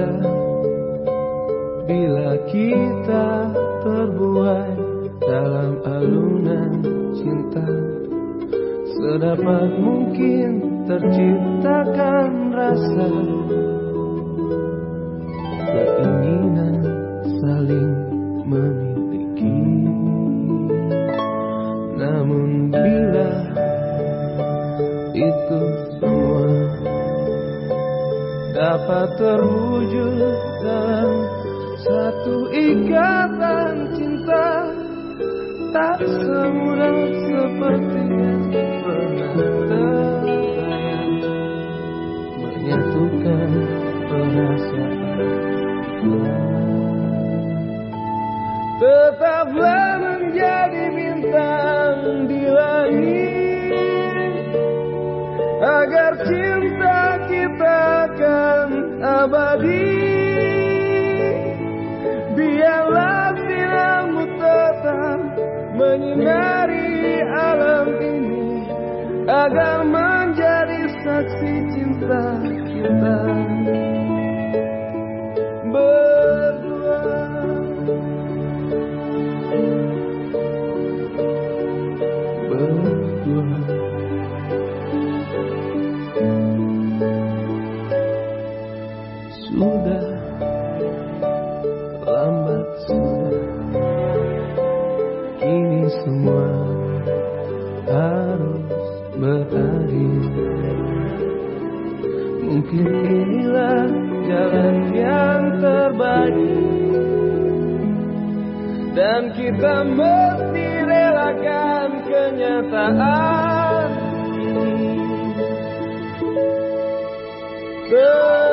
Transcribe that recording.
Sudah bila kita terbuai dalam alunan cinta, sedapat mungkin terciptakan rasa keinginan saling memiliki. Namun bila itu semua dapat terwujud dalam satu ikatan cinta, tak semudah seperti yang pernah terbayang menyatukan perasaan. Tetaplah menjadi bintang di langit, agar cinta kita akan abadi. Biarlah sinarmu tetap menyinari alam ini, agar menjadi saksi cinta kita berdua. Sudah lambat sudah, kini semua harus berakhir. Mungkin inilah jalan yang terbaik, dan kita mesti relakan kenyataan ini.